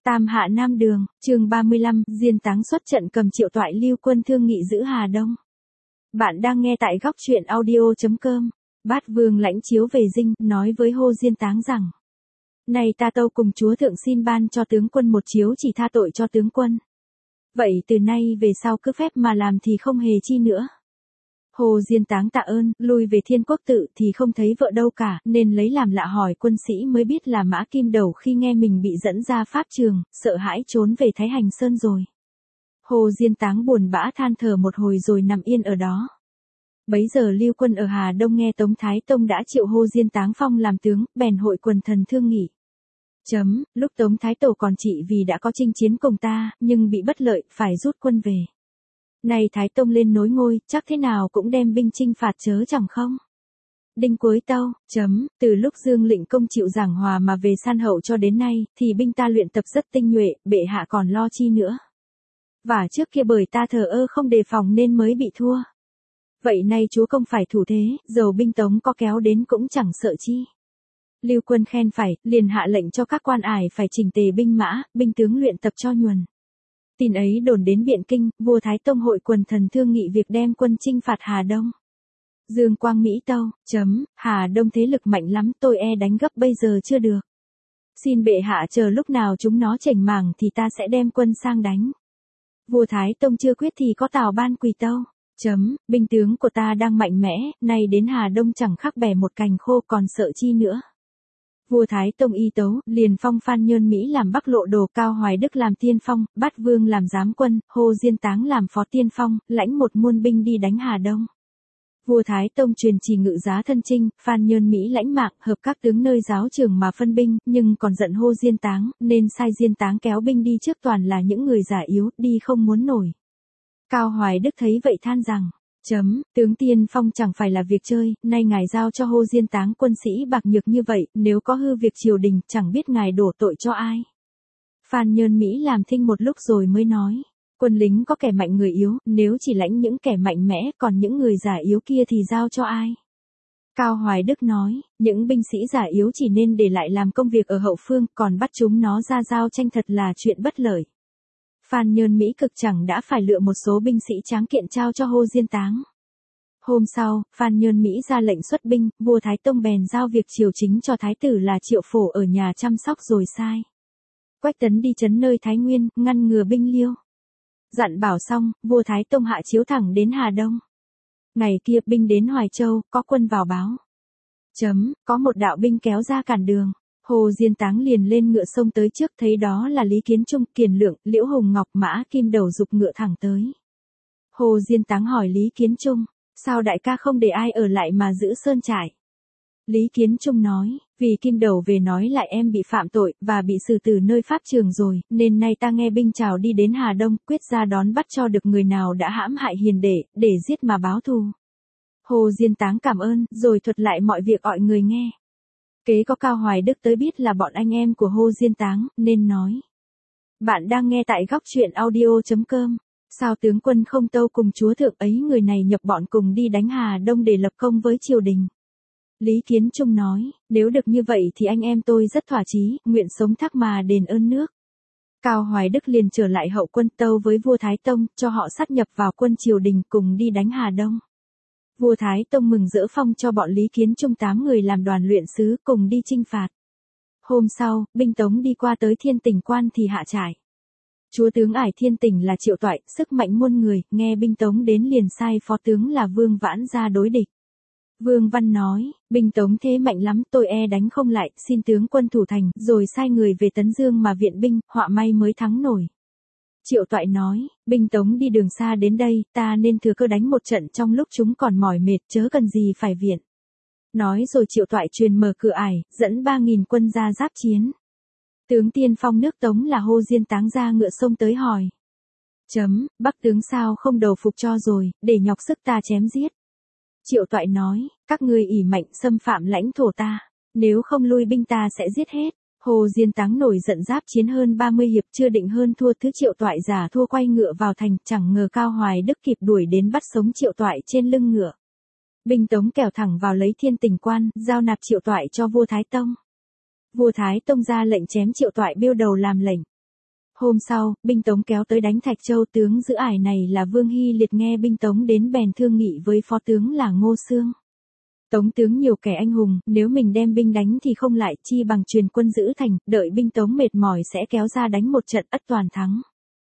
Tam Hạ Nam Đường, chương 35, Diên Táng xuất trận cầm Triệu Toại lưu quân thương nghị giữ Hà Đông. Bạn đang nghe tại góc truyện audio.com. Bát Vương lãnh chiếu về dinh, nói với Hồ Diên Táng rằng: Này ta tâu cùng chúa thượng xin ban cho tướng quân một chiếu chỉ tha tội cho tướng quân. Vậy từ nay về sau cứ phép mà làm thì không hề chi nữa. Hồ Diên Táng tạ ơn, lui về Thiên Quốc tự thì không thấy vợ đâu cả, nên lấy làm lạ hỏi quân sĩ mới biết là Mã Kim Đầu khi nghe mình bị dẫn ra pháp trường, sợ hãi trốn về Thái Hành Sơn rồi. Hồ Diên Táng buồn bã than thở một hồi rồi nằm yên ở đó. Bấy giờ lưu quân ở Hà Đông nghe Tống Thái Tông đã triệu Hồ Diên Táng phong làm tướng, bèn hội quần thần thương nghị. Lúc Tống Thái Tổ còn trị vì đã có chinh chiến cùng ta, nhưng bị bất lợi, phải rút quân về. Này Thái Tông lên nối ngôi, chắc thế nào cũng đem binh chinh phạt chớ chẳng không? Đinh Cuối Tâu, từ lúc Dương Lĩnh Công chịu giảng hòa mà về San Hậu cho đến nay, thì binh ta luyện tập rất tinh nhuệ, bệ hạ còn lo chi nữa. Và trước kia bởi ta thờ ơ không đề phòng nên mới bị thua. Vậy nay chúa công phải thủ thế, dầu binh Tống có kéo đến cũng chẳng sợ chi. Lưu quân khen phải, liền hạ lệnh cho các quan ải phải chỉnh tề binh mã, binh tướng luyện tập cho nhuần. Tin ấy đồn đến Biện Kinh, vua Thái Tông hội quần thần thương nghị việc đem quân chinh phạt Hà Đông. Dương Quang Mỹ Tâu, Hà Đông thế lực mạnh lắm, tôi đánh gấp bây giờ chưa được. Xin bệ hạ chờ lúc nào chúng nó chểnh mảng thì ta sẽ đem quân sang đánh. Vua Thái Tông chưa quyết thì có Tào Ban Quỳ Tâu, binh tướng của ta đang mạnh mẽ, nay đến Hà Đông chẳng khác bẻ một cành khô còn sợ chi nữa. Vua Thái Tông y tấu, liền phong Phan Nhơn Mỹ làm Bắc Lộ Đồ, Cao Hoài Đức làm tiên phong, Bát Vương làm giám quân, Hồ Diên Táng làm phó tiên phong, lãnh một muôn binh đi đánh Hà Đông. Vua Thái Tông truyền chỉ ngự giá thân chinh, Phan Nhơn Mỹ lãnh mạng, hợp các tướng nơi giáo trường mà phân binh, nhưng còn giận Hồ Diên Táng, nên sai Diên Táng kéo binh đi trước, toàn là những người già yếu, đi không muốn nổi. Cao Hoài Đức thấy vậy than rằng: tướng tiên phong chẳng phải là việc chơi, nay ngài giao cho Hồ Diên Táng quân sĩ bạc nhược như vậy, nếu có hư việc triều đình, chẳng biết ngài đổ tội cho ai. Phan Nhơn Mỹ làm thinh một lúc rồi mới nói: quân lính có kẻ mạnh người yếu, nếu chỉ lãnh những kẻ mạnh mẽ, còn những người già yếu kia thì giao cho ai? Cao Hoài Đức nói: những binh sĩ già yếu chỉ nên để lại làm công việc ở hậu phương, còn bắt chúng nó ra giao tranh thật là chuyện bất lợi. Phan Nhơn Mỹ cực chẳng đã phải lựa một số binh sĩ tráng kiện trao cho Hồ Diên Táng. Hôm sau, Phan Nhơn Mỹ ra lệnh xuất binh, vua Thái Tông bèn giao việc triều chính cho thái tử là Triệu Phổ ở nhà chăm sóc rồi sai Quách Tấn đi trấn nơi Thái Nguyên, ngăn ngừa binh Liêu. Dặn bảo xong, vua Thái Tông hạ chiếu thẳng đến Hà Đông. Ngày kia binh đến Hoài Châu, có quân vào báo. Có một đạo binh kéo ra cản đường. Hồ Diên Táng liền lên ngựa xông tới trước, thấy đó là Lý Kiến Trung, Kiền Lượng, Liễu Hồng Ngọc, Mã Kim Đầu giục ngựa thẳng tới. Hồ Diên Táng hỏi Lý Kiến Trung: sao đại ca không để ai ở lại mà giữ sơn trại? Lý Kiến Trung nói: vì Kim Đầu về nói lại em bị phạm tội, và bị xử tử nơi pháp trường rồi, nên nay ta nghe binh chào đi đến Hà Đông, quyết ra đón bắt cho được người nào đã hãm hại hiền đệ, để giết mà báo thù. Hồ Diên Táng cảm ơn, rồi thuật lại mọi việc mọi người nghe. Kế có Cao Hoài Đức tới biết là bọn anh em của Hồ Diên Táng, nên nói: bạn đang nghe tại góc truyện audio.com. Sao tướng quân không tâu cùng chúa thượng ấy người này nhập bọn cùng đi đánh Hà Đông để lập công với triều đình? Lý Kiến Trung nói: nếu được như vậy thì anh em tôi rất thỏa chí, nguyện sống thác mà đền ơn nước. Cao Hoài Đức liền trở lại hậu quân tâu với vua Thái Tông, cho họ sát nhập vào quân triều đình cùng đi đánh Hà Đông. Vua Thái Tông mừng rỡ phong cho bọn Lý Kiến Trung 8 người làm đoàn luyện sứ cùng đi chinh phạt. Hôm sau, binh Tống đi qua tới Thiên Tỉnh Quan thì hạ trại. Chúa tướng ải Thiên Tỉnh là Triệu Toại, sức mạnh muôn người, nghe binh Tống đến liền sai phó tướng là Vương Vãn ra đối địch. Vương Văn nói: binh Tống thế mạnh lắm, tôi đánh không lại, xin tướng quân thủ thành, rồi sai người về Tấn Dương mà viện binh, họa may mới thắng nổi. Triệu Toại nói: binh Tống đi đường xa đến đây, ta nên thừa cơ đánh một trận trong lúc chúng còn mỏi mệt, chớ cần gì phải viện. Nói rồi Triệu Toại truyền mở cửa ải, dẫn 3.000 quân ra giáp chiến. Tướng tiên phong nước Tống là Hồ Diên Táng ra ngựa xông tới hỏi: Bắc tướng sao không đầu phục cho rồi, để nhọc sức ta chém giết? Triệu Toại nói: các ngươi ỷ mạnh xâm phạm lãnh thổ ta, nếu không lui binh ta sẽ giết hết. Hồ Diên Táng nổi giận giáp chiến hơn 30 hiệp, chưa định hơn thua thứ Triệu Toại giả thua, quay ngựa vào thành, chẳng ngờ Cao Hoài Đức kịp đuổi đến bắt sống Triệu Toại trên lưng ngựa. Binh Tống kẻo thẳng vào lấy Thiên Tỉnh Quan, giao nạp Triệu Toại cho vua Thái Tông. Vua Thái Tông ra lệnh chém Triệu Toại biêu đầu làm lệnh. Hôm sau, binh Tống kéo tới đánh Thạch Châu, tướng giữ ải này là Vương Hy Liệt nghe binh Tống đến bèn thương nghị với phó tướng là Ngô Xương. Tống tướng nhiều kẻ anh hùng, nếu mình đem binh đánh thì không lại, chi bằng truyền quân giữ thành, đợi binh Tống mệt mỏi sẽ kéo ra đánh một trận ắt toàn thắng.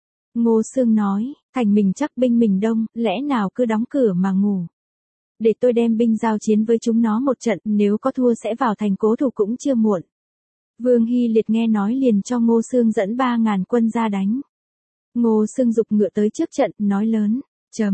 Ngô Xương nói, thành mình chắc binh mình đông, lẽ nào cứ đóng cửa mà ngủ. Để tôi đem binh giao chiến với chúng nó một trận, nếu có thua sẽ vào thành cố thủ cũng chưa muộn. Vương Hy Liệt nghe nói liền cho Ngô Xương dẫn 3.000 quân ra đánh. Ngô Xương giục ngựa tới trước trận, nói lớn,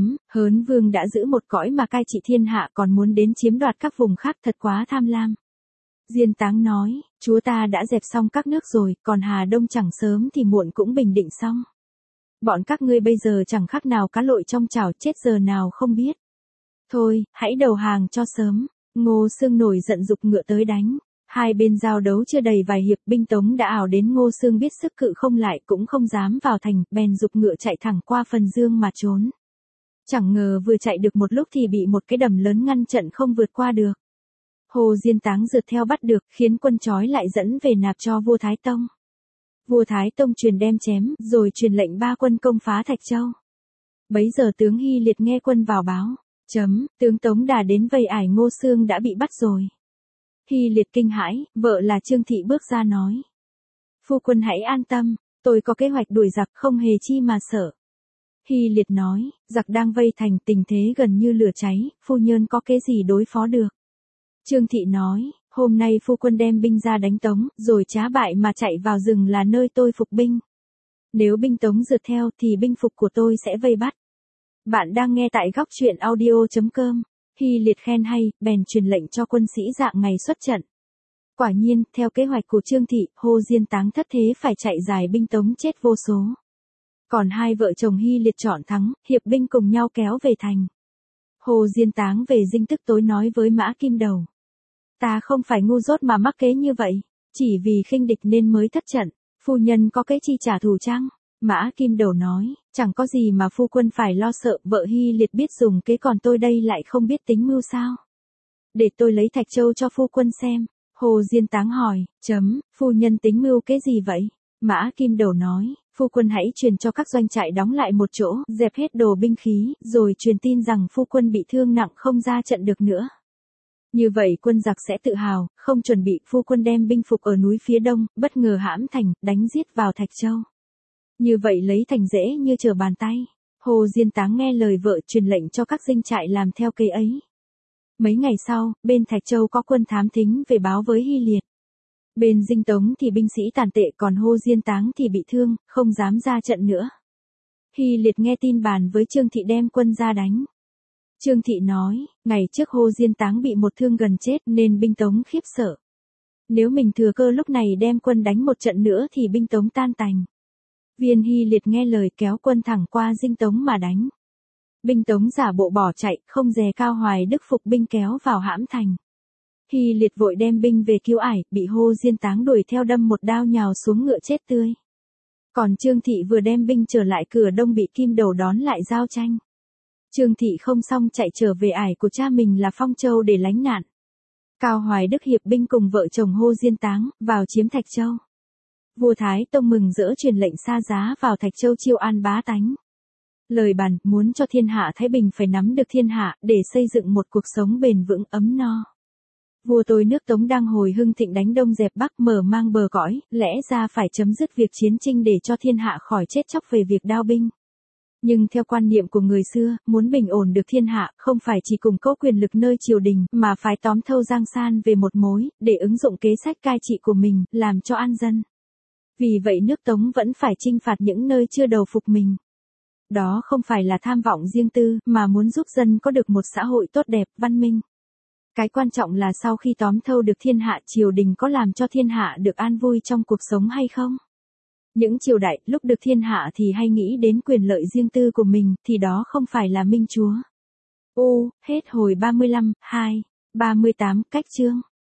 Hớn Vương đã giữ một cõi mà cai trị thiên hạ còn muốn đến chiếm đoạt các vùng khác thật quá tham lam. Diên Táng nói, chúa ta đã dẹp xong các nước rồi, còn Hà Đông chẳng sớm thì muộn cũng bình định xong. Bọn các ngươi bây giờ chẳng khác nào cá lội trong chảo, chết giờ nào không biết. Thôi, hãy đầu hàng cho sớm. Ngô Xương nổi giận giục ngựa tới đánh. Hai bên giao đấu chưa đầy vài hiệp, binh Tống đã ảo đến. Ngô Xương biết sức cự không lại cũng không dám vào thành, bèn giục ngựa chạy thẳng qua Phần Dương mà trốn. Chẳng ngờ vừa chạy được một lúc thì bị một cái đầm lớn ngăn trận không vượt qua được. Hồ Diên Táng rượt theo bắt được, khiến quân trói lại dẫn về nạp cho vua Thái Tông. Vua Thái Tông truyền đem chém, rồi truyền lệnh 3 quân công phá Thạch Châu. Bấy giờ tướng Hy Liệt nghe quân vào báo, tướng Tống Đà đến vây ải Ngô Xương đã bị bắt rồi. Hy Liệt kinh hãi, vợ là Trương Thị bước ra nói. Phu quân hãy an tâm, tôi có kế hoạch đuổi giặc không hề chi mà sợ. Hy Liệt nói, giặc đang vây thành, tình thế gần như lửa cháy, phu nhân có kế gì đối phó được. Trương Thị nói, hôm nay phu quân đem binh ra đánh Tống, rồi trá bại mà chạy vào rừng là nơi tôi phục binh. Nếu binh Tống rượt theo thì binh phục của tôi sẽ vây bắt. Bạn đang nghe tại góc truyện audio.com. Hy Liệt khen hay, bèn truyền lệnh cho quân sĩ dạng ngày xuất trận. Quả nhiên, theo kế hoạch của Trương Thị, Hồ Diên Táng thất thế phải chạy giải binh Tống chết vô số. Còn hai vợ chồng Hy Liệt chọn thắng, hiệp binh cùng nhau kéo về thành. Hồ Diên Táng về dinh tức tối nói với Mã Kim Đầu. Ta không phải ngu dốt mà mắc kế như vậy, chỉ vì khinh địch nên mới thất trận, phu nhân có kế chi trả thù chăng? Mã Kim Đầu nói, chẳng có gì mà phu quân phải lo sợ, vợ Hy Liệt biết dùng kế còn tôi đây lại không biết tính mưu sao? Để tôi lấy Thạch Châu cho phu quân xem. Hồ Diên Táng hỏi, phu nhân tính mưu kế gì vậy? Mã Kim Đầu nói, phu quân hãy truyền cho các doanh trại đóng lại một chỗ, dẹp hết đồ binh khí, rồi truyền tin rằng phu quân bị thương nặng không ra trận được nữa. Như vậy quân giặc sẽ tự hào, không chuẩn bị. Phu quân đem binh phục ở núi phía đông, bất ngờ hãm thành, đánh giết vào Thạch Châu. Như vậy lấy thành dễ như trở bàn tay. Hồ Diên Táng nghe lời vợ truyền lệnh cho các dinh trại làm theo kế ấy. Mấy ngày sau, bên Thạch Châu có quân thám thính về báo với Hy Liệt. Bên dinh Tống thì binh sĩ tàn tệ, còn Hồ Diên Táng thì bị thương, không dám ra trận nữa. Hy Liệt nghe tin bàn với Trương Thị đem quân ra đánh. Trương Thị nói, ngày trước Hồ Diên Táng bị một thương gần chết nên binh Tống khiếp sợ. Nếu mình thừa cơ lúc này đem quân đánh một trận nữa thì binh Tống tan tành. Viên Hy Liệt nghe lời kéo quân thẳng qua dinh Tống mà đánh. Binh Tống giả bộ bỏ chạy, không dè Cao Hoài Đức phục binh kéo vào hãm thành. Hy Liệt vội đem binh về cứu ải, bị Hồ Diên Táng đuổi theo đâm một đao nhào xuống ngựa chết tươi. Còn Trương Thị vừa đem binh trở lại cửa đông bị Kim Đầu đón lại giao tranh. Trương Thị không xong chạy trở về ải của cha mình là Phong Châu để lánh nạn. Cao Hoài Đức hiệp binh cùng vợ chồng Hồ Diên Táng, vào chiếm Thạch Châu. Vua Thái Tông mừng rỡ truyền lệnh xa giá vào Thạch Châu chiêu an bá tánh. Lời bàn, muốn cho thiên hạ thái bình phải nắm được thiên hạ, để xây dựng một cuộc sống bền vững ấm no. Vua tôi nước Tống đang hồi hưng thịnh đánh đông dẹp bắc mở mang bờ cõi, lẽ ra phải chấm dứt việc chiến tranh để cho thiên hạ khỏi chết chóc về việc đao binh. Nhưng theo quan niệm của người xưa, muốn bình ổn được thiên hạ, không phải chỉ củng cố quyền lực nơi triều đình, mà phải tóm thâu giang san về một mối, để ứng dụng kế sách cai trị của mình, làm cho an dân. Vì vậy nước Tống vẫn phải chinh phạt những nơi chưa đầu phục mình. Đó không phải là tham vọng riêng tư, mà muốn giúp dân có được một xã hội tốt đẹp, văn minh. Cái quan trọng là sau khi tóm thâu được thiên hạ, triều đình có làm cho thiên hạ được an vui trong cuộc sống hay không? Những triều đại, lúc được thiên hạ thì hay nghĩ đến quyền lợi riêng tư của mình, thì đó không phải là minh chúa. Hết hồi 35, 2, 38, cách chương.